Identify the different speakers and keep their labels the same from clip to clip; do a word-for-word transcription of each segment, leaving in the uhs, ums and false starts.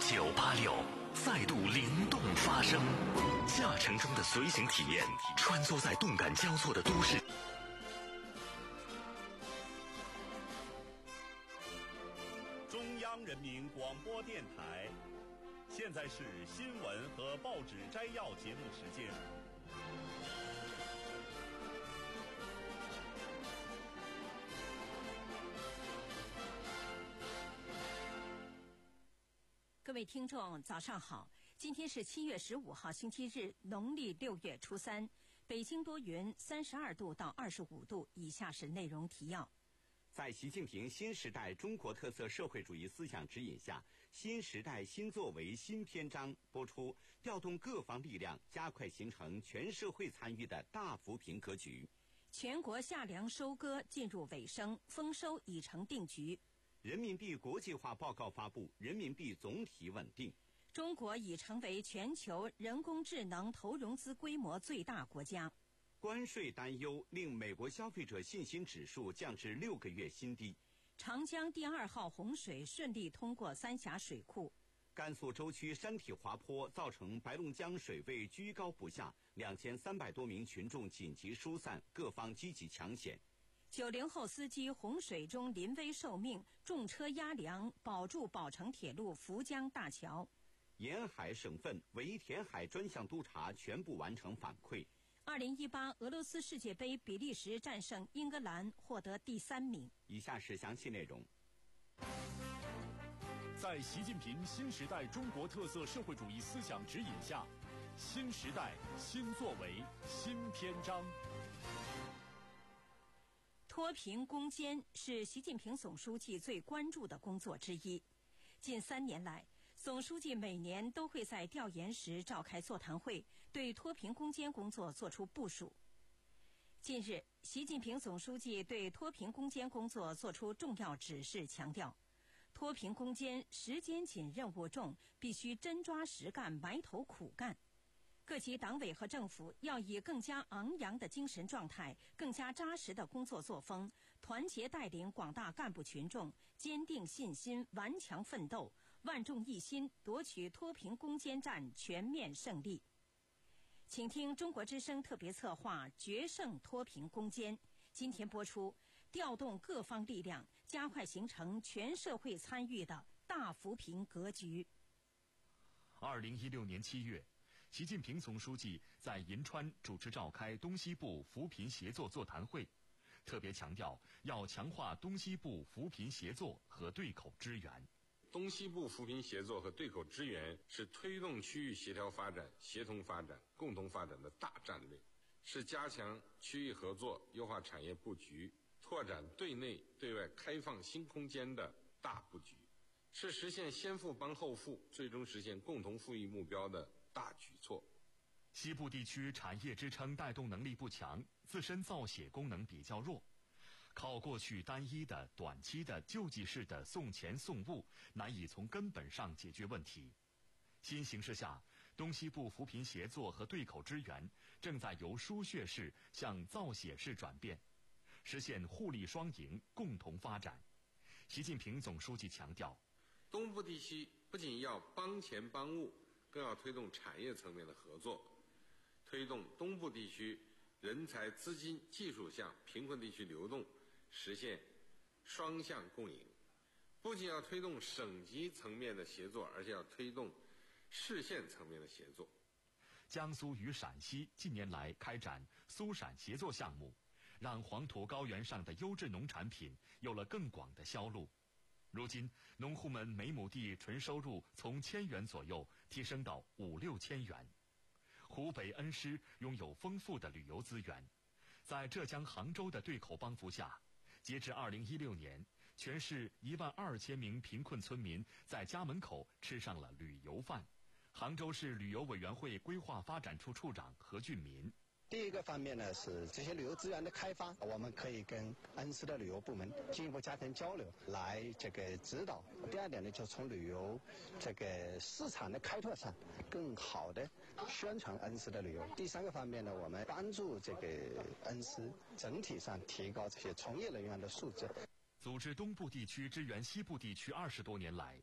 Speaker 1: 九八六再度灵动发声，驾乘中的随行体验，穿梭在动感交错的都市。
Speaker 2: 中央人民广播电台，现在是新闻和报纸摘要节目时间。
Speaker 3: 各位听众早上好，今天是七月十五号星期日，农历六月初三，北京多云，三十二度到二十五度。以下是内容提要。
Speaker 4: 在习近平新时代中国特色社会主义思想指引下，新时代新作为新篇章播出，调动各方力量，加快形成全社会参与的大扶贫格局。
Speaker 3: 全国夏粮收割进入尾声，丰收已成定局。
Speaker 4: 人民币国际化报告发布，人民币总体稳定。
Speaker 3: 中国已成为全球人工智能投融资规模最大国家。
Speaker 4: 关税担忧令美国消费者信心指数降至六个月新低。
Speaker 3: 长江第二号洪水顺利通过三峡水库。
Speaker 4: 甘肃舟区山体滑坡造成白龙江水位居高不下，两千三百多名群众紧急疏散，各方积极抢险。
Speaker 3: 九零后司机洪水中临危受命，重车压梁保住宝成铁路涪江大桥。
Speaker 4: 沿海省份围填海专项督查全部完成反馈。
Speaker 3: 二零一八俄罗斯世界杯，比利时战胜英格兰，获得第三名。
Speaker 4: 以下是详细内容。
Speaker 2: 在习近平新时代中国特色社会主义思想指引下，新时代新作为新篇章。
Speaker 3: 脱贫攻坚是习近平总书记最关注的工作之一。近三年来，总书记每年都会在调研时召开座谈会，对脱贫攻坚工作作出部署。近日，习近平总书记对脱贫攻坚工作作出重要指示，强调脱贫攻坚时间紧、任务重，必须真抓实干、埋头苦干。各级党委和政府要以更加昂扬的精神状态、更加扎实的工作作风，团结带领广大干部群众，坚定信心，顽强奋斗，万众一心，夺取脱贫攻坚战全面胜利。请听中国之声特别策划《决胜脱贫攻坚》，今天播出，调动各方力量，加快形成全社会参与的大扶贫格局。
Speaker 5: 二零一六年七月，习近平总书记在银川主持召开东西部扶贫协作座谈会，特别强调要强化东西部扶贫协作和对口支援。
Speaker 6: 东西部扶贫协作和对口支援是推动区域协调发展、协同发展、共同发展的大战略，是加强区域合作、优化产业布局、拓展对内对外开放新空间的大布局，是实现先富帮后富、最终实现共同富裕目标的大举措。
Speaker 5: 西部地区产业支撑带动能力不强，自身造血功能比较弱，靠过去单一的短期的救济式的送钱送物，难以从根本上解决问题。新形势下，东西部扶贫协作和对口支援正在由输血式向造血式转变，实现互利双赢，共同发展。习近平总书记强调，
Speaker 6: 东部地区不仅要帮钱帮物，更要推动产业层面的合作，推动东部地区人才、资金、技术向贫困地区流动，实现双向共赢。不仅要推动省级层面的协作，而且要推动市县层面的协作。
Speaker 5: 江苏与陕西近年来开展苏陕协作项目，让黄土高原上的优质农产品有了更广的销路。如今，农户们每亩地纯收入从千元左右提升到五六千元。湖北恩施拥有丰富的旅游资源，在浙江杭州的对口帮扶下，截至二零一六年，全市一万二千名贫困村民在家门口吃上了旅游饭。杭州市旅游委员会规划发展处处长何俊民。
Speaker 7: 第一个方面呢，是这些旅游资源的开发，我们可以跟恩施的旅游部门进一步加强交流，来这个指导。第二点呢，就从旅游这个市场的开拓上，更好的宣传恩施的旅游。第三个方面呢，我们帮助这个恩施整体上提高这些从业人员的素质。
Speaker 5: 组织东部地区支援西部地区二十多年来，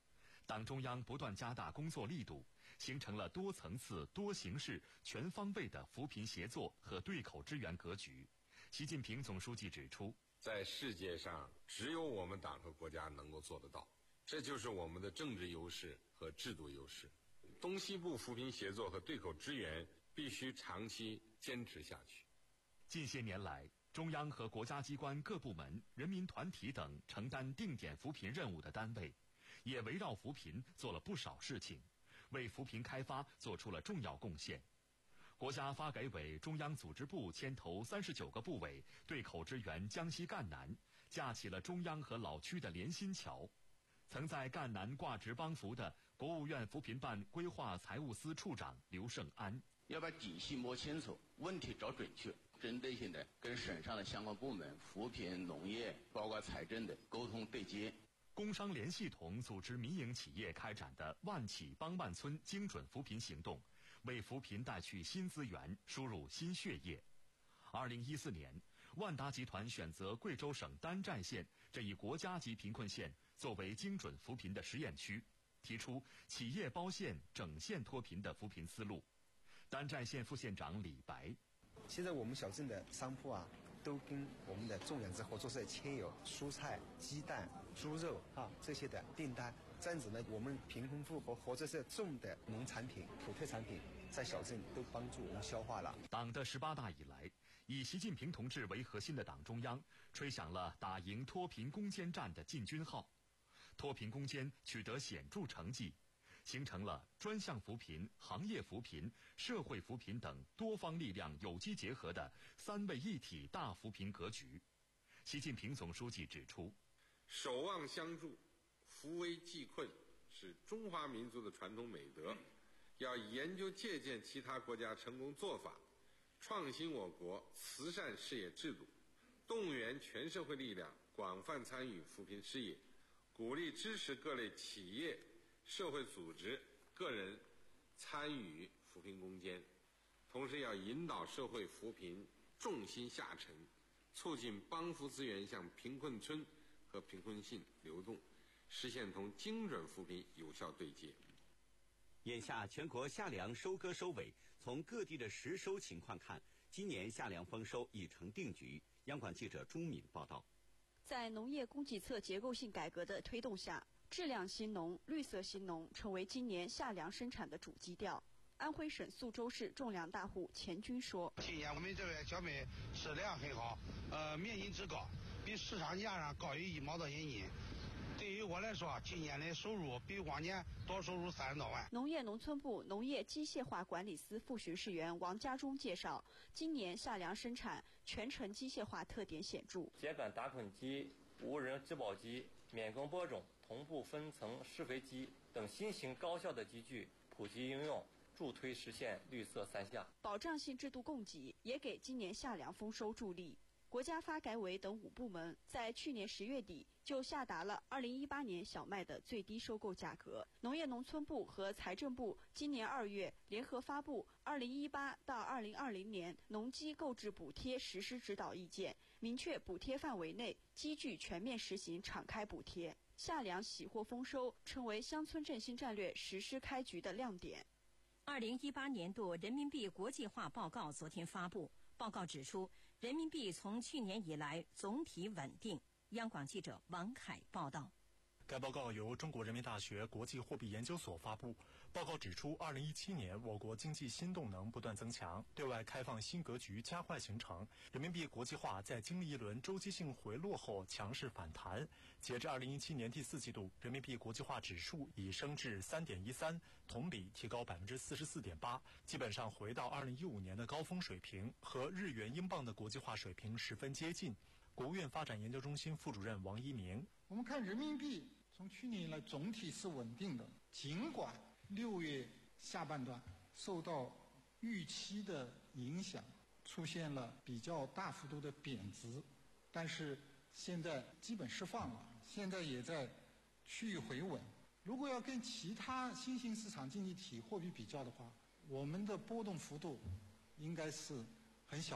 Speaker 5: 党中央不断加大工作力度，形成了多层次、多形式、全方位的扶贫协作和对口支援格局。习近平总书记指出，
Speaker 6: 在世界上只有我们党和国家能够做得到，这就是我们的政治优势和制度优势。东西部扶贫协作和对口支援必须长期坚持下去。
Speaker 5: 近些年来，中央和国家机关各部门、人民团体等承担定点扶贫任务的单位，也围绕扶贫做了不少事情，为扶贫开发做出了重要贡献。国家发改委、中央组织部牵头三十九个部委对口支援江西赣南，架起了中央和老区的联心桥。曾在赣南挂职帮扶的国务院扶贫办规划财务司处长刘胜安，
Speaker 8: 要把底细摸清楚，问题找准确，针对性的跟省上的相关部门、扶贫、农业，包括财政的沟通对接。
Speaker 5: 工商联系统组织民营企业开展的万企帮万村精准扶贫行动，为扶贫带去新资源，输入新血液。二零一四年，万达集团选择贵州省丹寨县这一国家级贫困县作为精准扶贫的实验区，提出企业包县、整县脱贫的扶贫思路。丹寨县副县长李白，
Speaker 9: 现在我们小镇的商铺啊，都跟我们的种养殖合作社签有蔬菜、鸡蛋、猪肉啊这些的订单。这样子呢，我们贫困户和合作社种的农产品、土特产品，在小镇都帮助我们消化了。
Speaker 5: 党的十八大以来，以习近平同志为核心的党中央吹响了打赢脱贫攻坚战的进军号，脱贫攻坚取得显著成绩，形成了专项扶贫、行业扶贫、社会扶贫等多方力量有机结合的三位一体大扶贫格局。习近平总书记指出，
Speaker 6: 守望相助、扶危济困是中华民族的传统美德，要研究借鉴其他国家成功做法，创新我国慈善事业制度，动员全社会力量广泛参与扶贫事业，鼓励支持各类企业、社会组织、个人参与扶贫攻坚，同时要引导社会扶贫重心下沉，促进帮扶资源向贫困村和贫困县流动，实现同精准扶贫有效对接。
Speaker 4: 眼下全国夏粮收割收尾，从各地的实收情况看，今年夏粮丰收已成定局。央广记者朱敏报道。
Speaker 10: 在农业供给侧结构性改革的推动下，质量兴农、绿色兴农成为今年夏粮生产的主基调。安徽省宿州市种粮大户钱军说：“
Speaker 11: 今年我们这边小麦质量很好，呃，面筋质高，比市场价上高于一毛多一斤。对于我来说，今年的收入比往年多收入三十多万。”
Speaker 10: 农业农村部农业机械化管理司副巡视员王家忠介绍，今年夏粮生产全程机械化特点显著，
Speaker 12: 秸秆打捆机、无人制包机、免耕播种、同步分层施肥机等新型高效的机具普及应用，助推实现绿色三夏。
Speaker 10: 保障性制度供给也给今年夏粮丰收助力。国家发改委等五部门在去年十月底就下达了二零一八年小麦的最低收购价格。农业农村部和财政部今年二月联合发布二零一八到二零二零年农机购置补贴实施指导意见，明确补贴范围内机具全面实行敞开补贴。夏粮喜获丰收，成为乡村振兴战略实施开局的亮点。
Speaker 3: 二零一八年度人民币国际化报告昨天发布，报告指出，人民币从去年以来总体稳定。央广记者王凯报道。
Speaker 13: 该报告由中国人民大学国际货币研究所发布。报告指出，二零一七年我国经济新动能不断增强，对外开放新格局加快形成，人民币国际化在经历一轮周期性回落后强势反弹。截至二零一七年第四季度，人民币国际化指数已升至三点一三，同比提高百分之四十四点八，基本上回到二零一五年的高峰水平，和日元、英镑的国际化水平十分接近。国务院发展研究中心副主任王一鸣：
Speaker 14: 我们看人民币从去年以来总体是稳定的，尽管六月下半段受到预期的影响，出现了比较大幅度的贬值，但是现在基本释放了，现在也在趋于回稳。如果要跟其他新兴市场经济体货币比较的话，我们的波动幅度应该是很小的。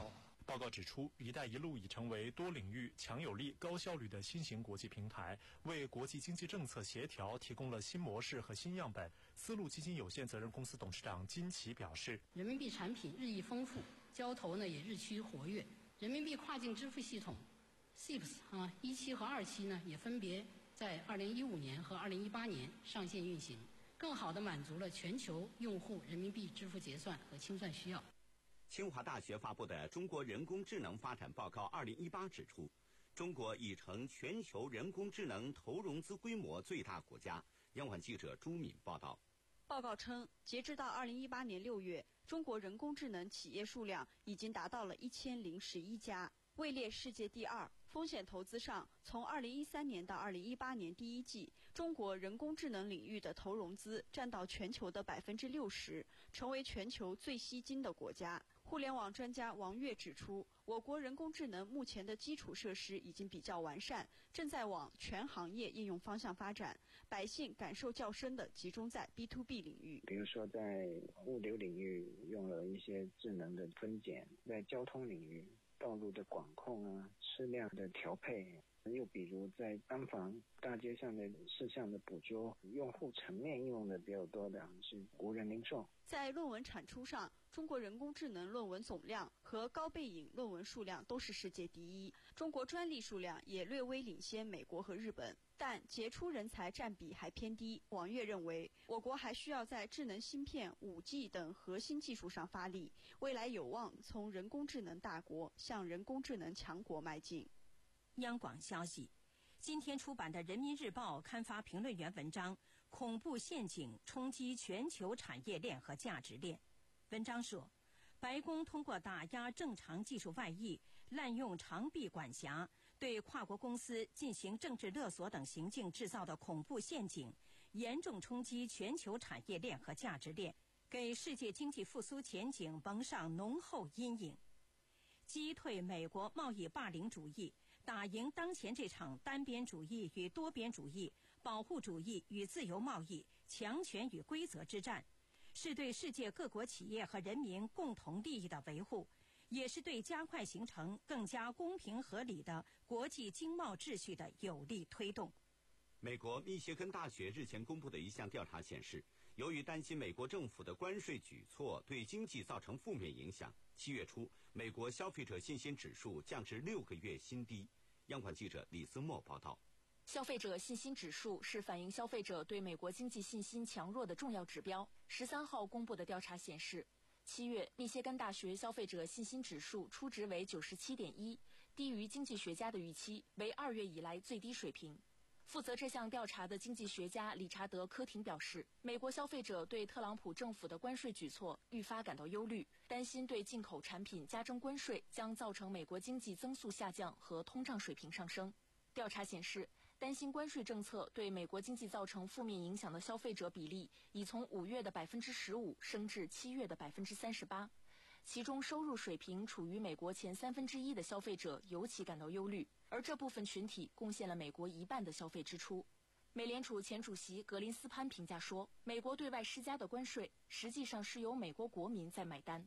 Speaker 13: 报告指出，“一带一路”已成为多领域强有力、高效率的新型国际平台，为国际经济政策协调提供了新模式和新样本。丝路基金有限责任公司董事长金奇表示，
Speaker 15: 人民币产品日益丰富，交投呢也日趋活跃，人民币跨境支付系统 C I P S 啊一期和二期呢也分别在二零一五年和二零一八年上线运行，更好地满足了全球用户人民币支付结算和清算需要。
Speaker 4: 清华大学发布的《中国人工智能发展报告二零一八》指出，中国已成全球人工智能投融资规模最大国家。央广记者朱敏报道。
Speaker 10: 报告称，截至到二零一八年六月，中国人工智能企业数量已经达到了一千零十一家，位列世界第二。风险投资上，从二零一三年到二零一八年第一季，中国人工智能领域的投融资占到全球的百分之六十，成为全球最吸金的国家。互联网专家王跃指出，我国人工智能目前的基础设施已经比较完善，正在往全行业应用方向发展，百姓感受较深的集中在 B to B 领域。
Speaker 16: 比如说在物流领域用了一些智能的分拣，在交通领域道路的管控啊、车辆的调配，又比如在安防大街上的事项的捕捉，用户层面应用的比较多的是无人零售。
Speaker 10: 在论文产出上，中国人工智能论文总量和高背影论文数量都是世界第一，中国专利数量也略微领先美国和日本，但杰出人才占比还偏低。王跃认为，我国还需要在智能芯片、五 G 等核心技术上发力，未来有望从人工智能大国向人工智能强国迈进。
Speaker 3: 央广消息，今天出版的《人民日报》刊发评论员文章《恐怖陷阱冲击全球产业链和价值链》。文章说，白宫通过打压正常技术外溢、滥用长臂管辖、对跨国公司进行政治勒索等行径制造的恐怖陷阱，严重冲击全球产业链和价值链，给世界经济复苏前景蒙上浓厚阴影。击退美国贸易霸凌主义，打赢当前这场单边主义与多边主义、保护主义与自由贸易、强权与规则之战，是对世界各国企业和人民共同利益的维护，也是对加快形成更加公平合理的国际经贸秩序的有力推动。
Speaker 4: 美国密歇根大学日前公布的一项调查显示，由于担心美国政府的关税举措对经济造成负面影响，七月初美国消费者信心指数降至六个月新低。央广记者李思墨报道。
Speaker 17: 消费者信心指数是反映消费者对美国经济信心强弱的重要指标。十三号公布的调查显示，七月密歇根大学消费者信心指数初值为九十七点一，低于经济学家的预期，为二月以来最低水平。负责这项调查的经济学家理查德·科廷表示，美国消费者对特朗普政府的关税举措愈发感到忧虑，担心对进口产品加征关税将造成美国经济增速下降和通胀水平上升。调查显示，担心关税政策对美国经济造成负面影响的消费者比例已从五月的百分之十五升至七月的百分之三十八，其中收入水平处于美国前三分之一的消费者尤其感到忧虑，而这部分群体贡献了美国一半的消费支出。美联储前主席格林斯潘评价说，美国对外施加的关税实际上是由美国国民在买单。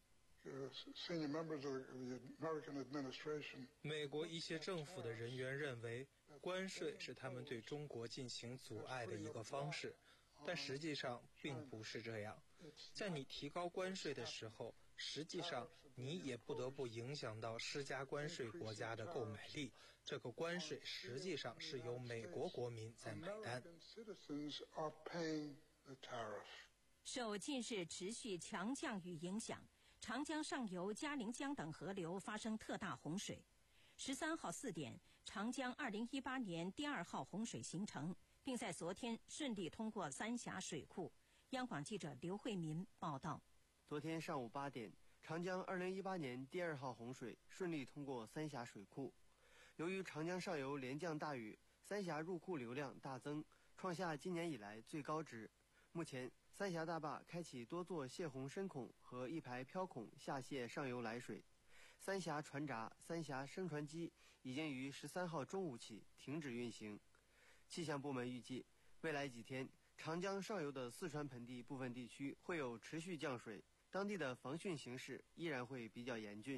Speaker 18: 美国一些政府的人员认为，关税是他们对中国进行阻碍的一个方式，但实际上并不是这样。在你提高关税的时候，实际上你也不得不影响到施加关税国家的购买力。这个关税实际上是由美国国民在买单。
Speaker 3: 受近日持续强降雨影响，长江上游嘉陵江等河流发生特大洪水。十三号四点，长江二零一八年第二号洪水形成，并在昨天顺利通过三峡水库。央广记者刘慧民报道。
Speaker 19: 昨天上午八点，长江二零一八年第二号洪水顺利通过三峡水库。由于长江上游连降大雨，三峡入库流量大增，创下今年以来最高值。目前，三峡大坝开启多座泄洪深孔和一排漂孔下泄上游来水。三峡船闸、三峡升船机已经于十三号中午起停止运行。气象部门预计，未来几天，长江上游的四川盆地部分地区会有持续降水，当地的防汛形势依然会比较严峻。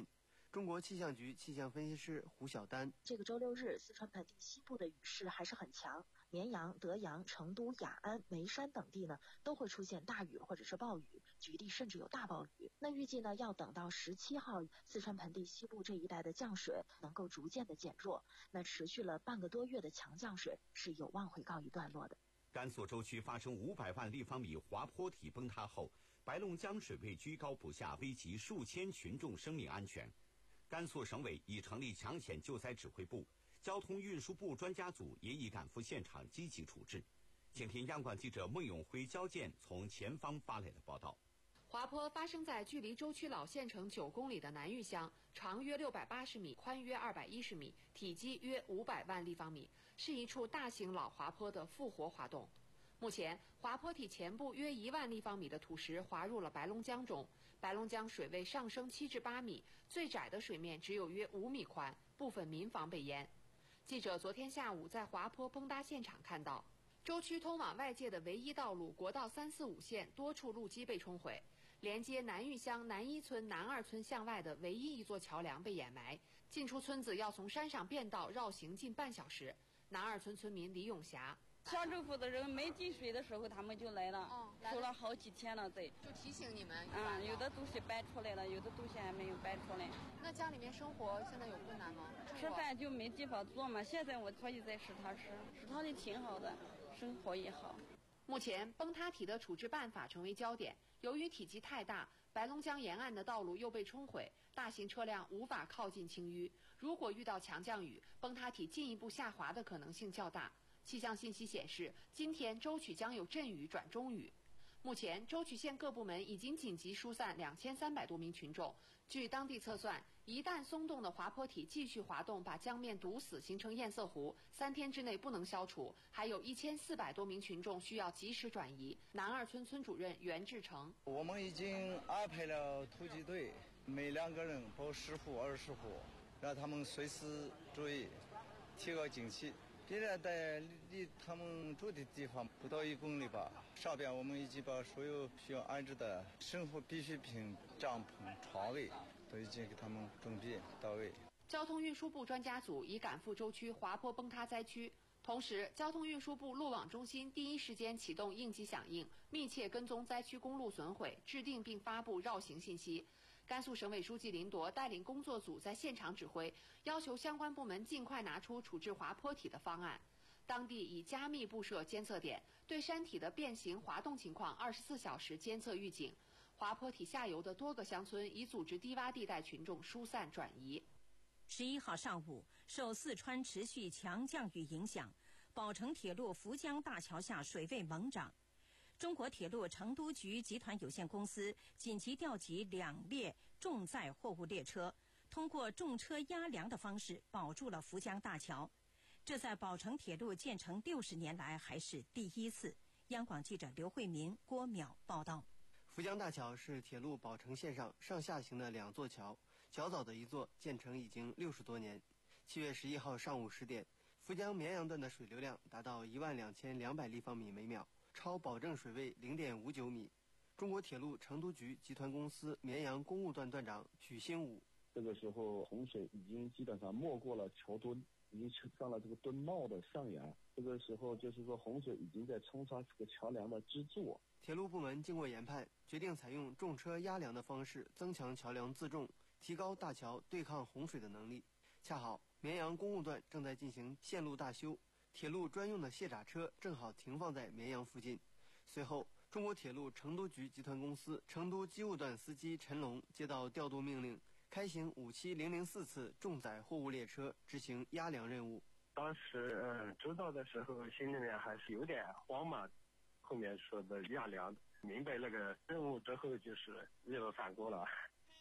Speaker 19: 中国气象局气象分析师胡晓丹：
Speaker 20: 这个周六日，四川盆地西部的雨势还是很强，绵阳、德阳、成都、雅安、眉山等地呢都会出现大雨或者是暴雨，局地甚至有大暴雨。那预计呢，要等到十七号，四川盆地西部这一带的降水能够逐渐的减弱，那持续了半个多月的强降水是有望会告一段落的。
Speaker 4: 甘肃舟曲发生五百万立方米滑坡体崩塌后，白龙江水位居高不下，危及数千群众生命安全。甘肃省委已成立抢险救灾指挥部，交通运输部专家组也已赶赴现场积极处置。请听央广记者孟永辉、焦健从前方发来的报道。
Speaker 21: 滑坡发生在距离舟曲老县城九公里的南峪乡，长约六百八十米，宽约二百一十米，体积约五百万立方米，是一处大型老滑坡的复活滑洞。目前，滑坡体前部约一万立方米的土石滑入了白龙江中，白龙江水位上升七至八米，最窄的水面只有约五米宽，部分民房被淹。记者昨天下午在滑坡崩塌现场看到，舟曲通往外界的唯一道路国道三四五线多处路基被冲毁，连接南峪乡南一村、南二村向外的唯一一座桥梁被掩埋，进出村子要从山上便道绕行近半小时。南二村村民李永霞。
Speaker 22: 乡政府的人没进水的时候，他们就来了，哦、来了说了好几天了，对，
Speaker 21: 就提醒你们。
Speaker 22: 啊、嗯，有的东西搬出来了，有的东西还没有搬出来。
Speaker 21: 那家里面生活现在有困难吗？
Speaker 22: 吃饭就没地方做嘛。现在我可以在食堂吃，食堂里挺好的，生活也好。
Speaker 21: 目前崩塌体的处置办法成为焦点。由于体积太大，白龙江沿岸的道路又被冲毁，大型车辆无法靠近清淤。如果遇到强降雨，崩塌体进一步下滑的可能性较大。气象信息显示，今天舟曲将有阵雨转中雨。目前，舟曲县各部门已经紧急疏散两千三百多名群众。据当地测算，一旦松动的滑坡体继续滑动，把江面堵死，形成堰塞湖，三天之内不能消除，还有一千四百多名群众需要及时转移。南二村村主任袁志成：
Speaker 23: 我们已经安排了突击队，每两个人包十户、二十户，让他们随时注意，提高警惕。现在在离他们住的地方不到一公里吧，上边我们已经把所有需要安置的生活必需品、帐篷、床位都已经给他们准备到位。
Speaker 21: 交通运输部专家组已赶赴舟曲滑坡崩塌灾区，同时，交通运输部路网中心第一时间启动应急响应，密切跟踪灾区公路损毁，制定并发布绕行信息。甘肃省委书记林铎带领工作组在现场指挥，要求相关部门尽快拿出处置滑坡体的方案。当地已加密布设监测点，对山体的变形滑动情况二十四小时监测预警。滑坡体下游的多个乡村已组织低洼地带群众疏散转移。
Speaker 3: 十一号上午，受四川持续强降雨影响，宝成铁路涪江大桥下水位猛涨。中国铁路成都局集团有限公司紧急调集两列重载货物列车，通过重车压梁的方式保住了涪江大桥。这在宝成铁路建成六十年来还是第一次。央广记者刘慧民、郭淼报道。
Speaker 19: 涪江大桥是铁路宝成线上上下行的两座桥，较早的一座建成已经六十多年。七月十一号上午十点，涪江绵阳段的水流量达到一万两千两百立方米每秒，超保证水位零点五九米。中国铁路成都局集团公司绵阳公务段段长许兴武：
Speaker 24: 这个时候洪水已经基本上没过了桥墩，已经上了这个墩帽的上沿。这个时候就是说洪水已经在冲刷这个桥梁的支柱。
Speaker 19: 铁路部门经过研判，决定采用重车压梁的方式增强桥梁自重，提高大桥对抗洪水的能力。恰好绵阳公务段正在进行线路大修，铁路专用的卸闸车正好停放在绵阳附近。随后，中国铁路成都局集团公司成都机务段司机陈龙接到调度命令，开行五七零零四次重载货物列车执行压梁任务。
Speaker 25: 当时嗯知道的时候，心里面还是有点慌嘛。后面说的压梁，明白那个任务之后，就是义无反顾了。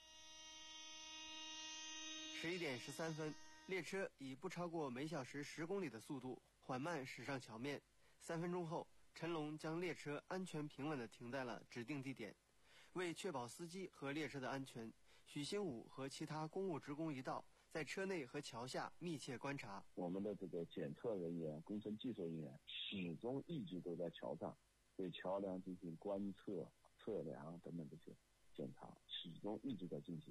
Speaker 19: 十一点十三分，列车以不超过每小时十公里的速度缓慢驶上桥面。三分钟后，陈龙将列车安全平稳地停在了指定地点。为确保司机和列车的安全，许兴武和其他公务职工一道在车内和桥下密切观察。
Speaker 24: 我们的这个检测人员、工程技术人员始终一直都在桥上，对桥梁进行观测、测量等等这些检查，始终一直在进行，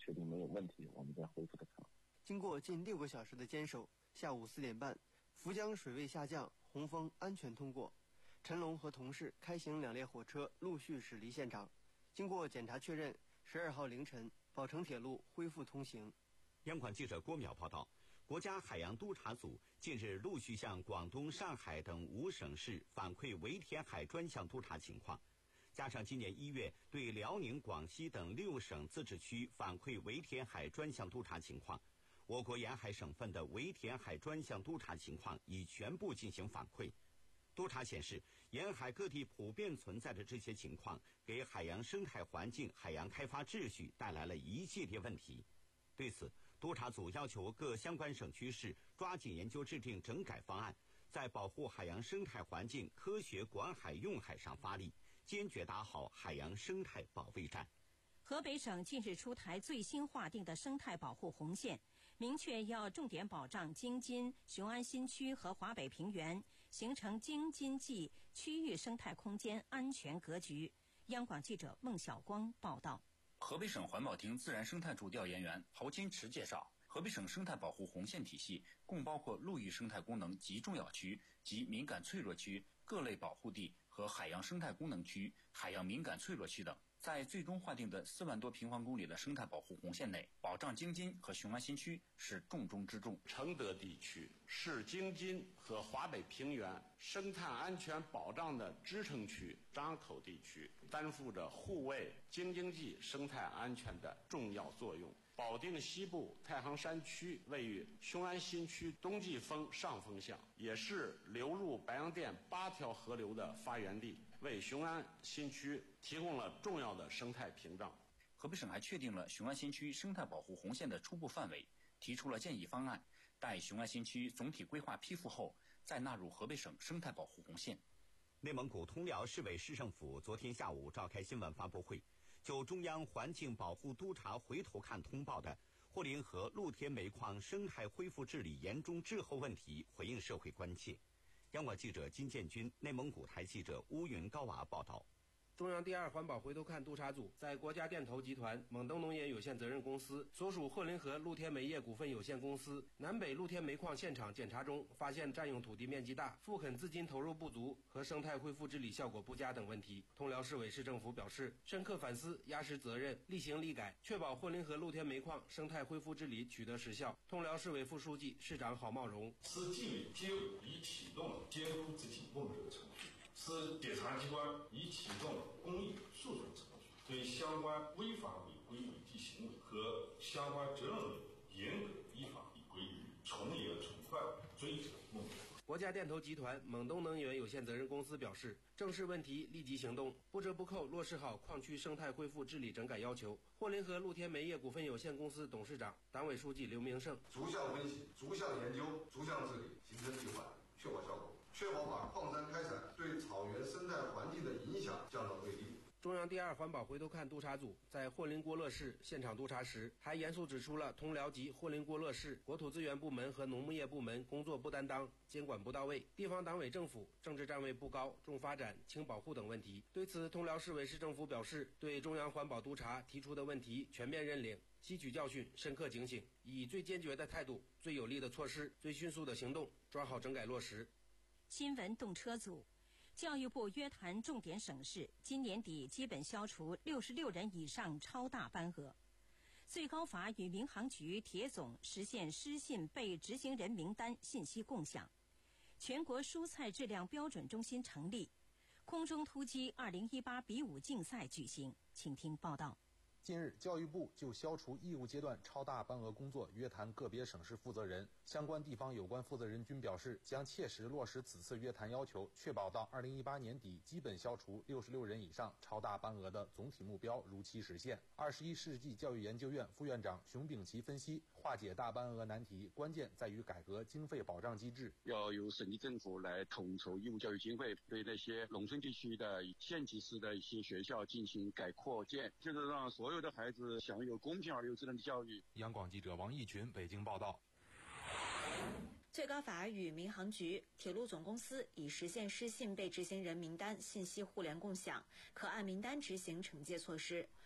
Speaker 24: 确定没有问题，我们再恢复的场。
Speaker 19: 经过近六个小时的坚守，下午四点半，涪江水位下降，洪峰安全通过。陈龙和同事开行两列火车陆续驶离现场。经过检查确认，十二号凌晨，宝成铁路恢复通行。
Speaker 4: 央广记者郭淼报道。国家海洋督察组近日陆续向广东、上海等五省市反馈围填海专项督察情况，加上今年一月对辽宁、广西等六省自治区反馈围填海专项督察情况，我国沿海省份的围填海专项督察情况已全部进行反馈。督查显示，沿海各地普遍存在的这些情况，给海洋生态环境、海洋开发秩序带来了一系列问题。对此，督察组要求各相关省区市抓紧研究制定整改方案，在保护海洋生态环境、科学管海用海上发力，坚决打好海洋生态保卫战。
Speaker 3: 河北省近日出台最新划定的生态保护红线，明确要重点保障京津、雄安新区和华北平原，形成京津冀区域生态空间安全格局。央广记者孟晓光报道。
Speaker 1: 河北省环保厅自然生态处调研员郝金池介绍，河北省生态保护红线体系共包括陆域生态功能极重要区及敏感脆弱区、各类保护地和海洋生态功能区、海洋敏感脆弱区等。在最终划定的四万多平方公里的生态保护红线内，保障京津和雄安新区是重中之重。
Speaker 2: 承德地区是京津和华北平原生态安全保障的支撑区，张口地区担负着护卫京津冀生态安全的重要作用。保定西部太行山区位于雄安新区东季风上风向，也是流入白洋淀八条河流的发源地，为雄安新区提供了重要的生态屏障。
Speaker 1: 河北省还确定了雄安新区生态保护红线的初步范围，提出了建议方案，待雄安新区总体规划批复后，再纳入河北省生态保护红线。
Speaker 4: 内蒙古通辽市委市政府昨天下午召开新闻发布会，就中央环境保护督察回头看通报的霍林河露天煤矿生态恢复治理严重滞后问题回应社会关切。央广记者金建军、内蒙古台记者乌云高娃报道。
Speaker 7: 中央第二环保回头看督察组在国家电投集团蒙登农业有限责任公司所属霍林河露天煤业股份有限公司南北露天煤矿现场检查中，发现占用土地面积大、复垦资金投入不足和生态恢复治理效果不佳等问题。通辽市委市政府表示，深刻反思、压实责任、力行力改，确保霍林河露天煤矿生态恢复治理取得实效。通辽市委副书记、市长郝茂荣：
Speaker 8: 是纪委监委已启动了监督执行问责程序，是检察机关已启动了公益诉讼程序，对相关违法违规违纪行为和相关责任人严格依法依规从严从快追责问责。
Speaker 7: 国家电投集团蒙东能源有限责任公司表示，正视问题，立即行动，不折不扣落实好矿区生态恢复治理整改要求。霍林河露天煤业股份有限公司董事长、党委书记刘明胜：
Speaker 9: 逐项分析、逐项研究、逐项治理，形成闭环，确保效果，确保把矿山开采对草原生态环境的影响降到最低。
Speaker 7: 中央第二环保回头看督察组在霍林郭勒市现场督查时，还严肃指出了通辽及霍林郭勒市国土资源部门和农牧业部门工作不担当、监管不到位，地方党委政府政治站位不高、重发展、轻保护等问题。对此，通辽市委市政府表示，对中央环保督察提出的问题全面认领，吸取教训，深刻警醒，以最坚决的态度、最有力的措施、最迅速的行动，抓好整改落实。
Speaker 3: 新闻动车组。教育部约谈重点省市，今年底基本消除六十六人以上超大班额。最高法与民航局、铁总实现失信被执行人名单信息共享。全国蔬菜质量标准中心成立。空中突击二零一八比武竞赛举行，请听报道。
Speaker 26: 近日，教育部就消除义务阶段超大班额工作约谈个别省市负责人，相关地方有关负责人均表示，将切实落实此次约谈要求，确保到二零一八年底基本消除六十六人以上超大班额的总体目标如期实现。二十一世纪教育研究院副院长熊丙奇分析，化解大班额难题，关键在于改革经费保障机制，
Speaker 27: 要由省级政府来统筹义务教育经费，对那些农村地区的县级市的一些学校进行改扩建，就是让所有所有的孩子享有公平而优质的教育。
Speaker 26: 央广记者王义群北京报道。
Speaker 28: 最高法与民航局、铁路总公司已实现失信被执行人名单信息互联共享，可按名单执行惩戒措施。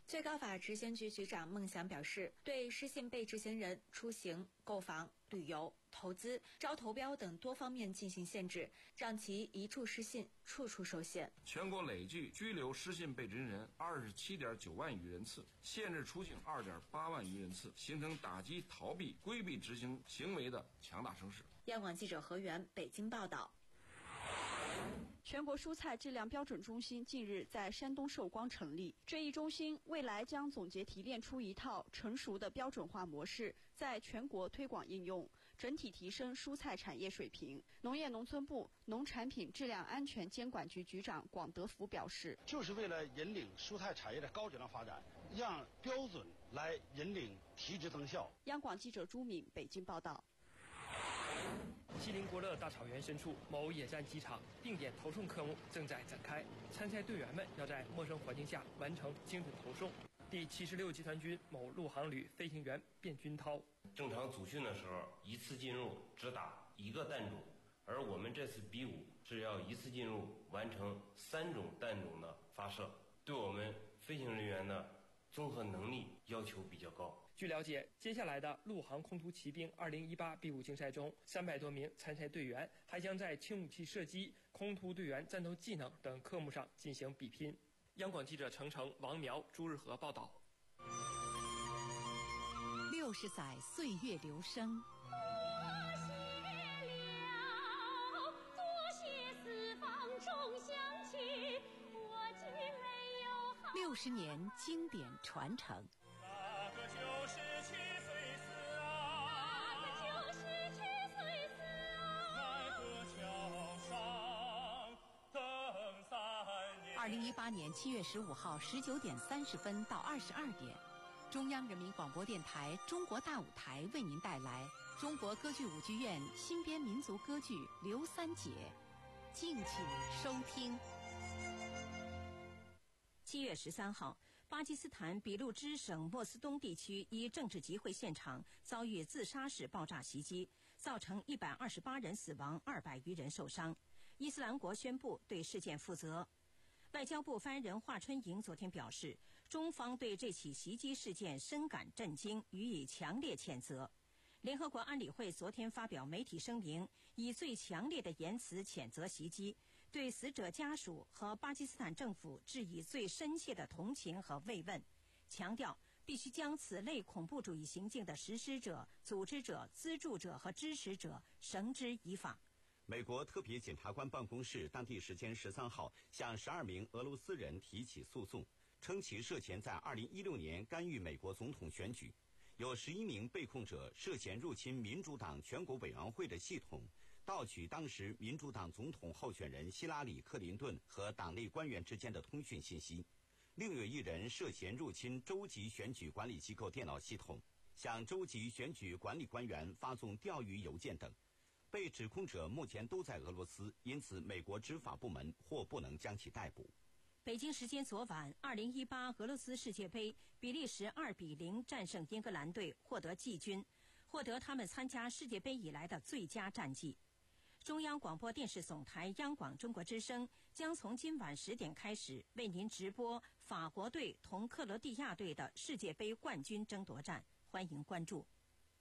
Speaker 28: 最高法执行局局长孟祥表示，对失信被执行人出行、购房、旅游、投资、招投标等多方面进行限制，让其一处失信，处处受限。
Speaker 5: 全国累计拘留失信被执行人二十七点九万余人次，限制出境二点八万余人次，形成打击逃避、规避执行行为的强大声势。
Speaker 28: 央广记者何源北京报道。
Speaker 10: 全国蔬菜质量标准中心近日在山东寿光成立，这一中心未来将总结提炼出一套成熟的标准化模式，在全国推广应用，整体提升蔬菜产业水平。农业农村部农产品质量安全监管局局长广德福表示，
Speaker 6: 就是为了引领蔬菜产业的高质量发展，让标准来引领提质增效。
Speaker 10: 央广记者朱敏北京报道。
Speaker 11: 锡林郭勒大草原深处某野战机场，定点投送科目正在展开，参赛队员们要在陌生环境下完成精准投送。第七十六集团军某陆航旅飞行员卞军涛，
Speaker 12: 正常组训的时候，一次进入只打一个弹种，而我们这次比武是要一次进入完成三种弹种的发射，对我们飞行人员的综合能力要求比较高。
Speaker 11: 据了解，接下来的陆航空突骑兵二零一八比武竞赛中，三百多名参赛队员还将在轻武器射击、空突队员战斗技能等科目上进行比拼。央广记者程程、王苗、朱日和报道。
Speaker 13: 六十载岁月流声，六十年经典传承。二零一八年七月十五号十九点三十分到二十二点，中央人民广播电台中国大舞台为您带来中国歌剧舞剧院新编民族歌剧《刘三姐》，敬请收听。
Speaker 3: 七月十三号，巴基斯坦俾路支省莫斯东地区一政治集会现场遭遇自杀式爆炸袭击，造成一百二十八人死亡，二百余人受伤。伊斯兰国宣布对事件负责。外交部发言人华春莹昨天表示，中方对这起袭击事件深感震惊，予以强烈谴责。联合国安理会昨天发表媒体声明，以最强烈的言辞谴责袭击，对死者家属和巴基斯坦政府致以最深切的同情和慰问，强调必须将此类恐怖主义行径的实施者、组织者、资助者和支持者绳之以法。
Speaker 4: 美国特别检察官办公室当地时间十三号向十二名俄罗斯人提起诉讼，称其涉嫌在二零一六年干预美国总统选举。有十一名被控者涉嫌入侵民主党全国委员会的系统，盗取当时民主党总统候选人希拉里·克林顿和党内官员之间的通讯信息。另有一人涉嫌入侵州级选举管理机构电脑系统，向州级选举管理官员发送钓鱼邮件等。被指控者目前都在俄罗斯，因此美国执法部门或不能将其逮捕。
Speaker 3: 北京时间昨晚，二零一八俄罗斯世界杯，比利时二比零战胜英格兰队，获得季军，获得他们参加世界杯以来的最佳战绩。中央广播电视总台央广中国之声将从今晚十点开始为您直播法国队同克罗地亚队的世界杯冠军争夺战，欢迎关注。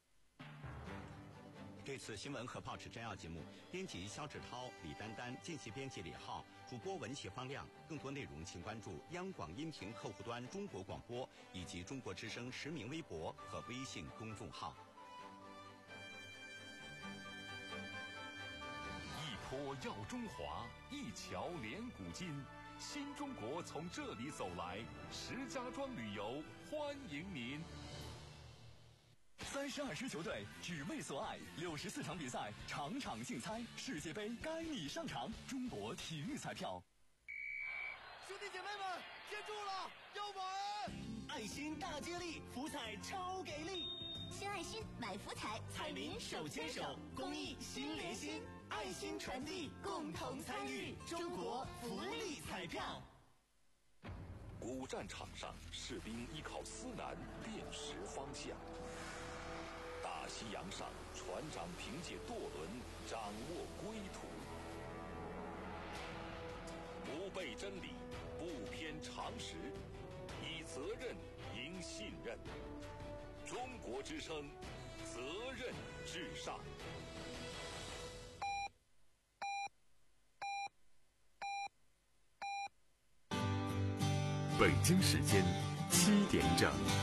Speaker 4: 这次新闻和报纸摘要节目，编辑肖志涛、李丹丹，见习编辑李浩，主播文谢方亮。更多内容请关注央广音频客户端中国广播以及中国之声实名微博和微信公众号。
Speaker 14: 一坡耀中华，一桥连古今，新中国从这里走来。石家庄旅游欢迎您。
Speaker 15: 三十二支球队只为所爱，六十四场比赛，场场竞猜，世界杯该你上场。中国体育彩票。
Speaker 16: 兄弟姐妹们，接住了，要玩！
Speaker 29: 爱心大接力，福彩超给力！
Speaker 30: 新爱心买福彩，彩民手牵手，公益心连心，爱心传递，共同参与，中国福利彩票。
Speaker 14: 古战场上，士兵依靠思南辨识方向。大西洋上，船长凭借舵轮掌握归途。不背真理，不偏常识，以自责任赢信任。中国之声，责任至上。
Speaker 2: 北京时间七点整。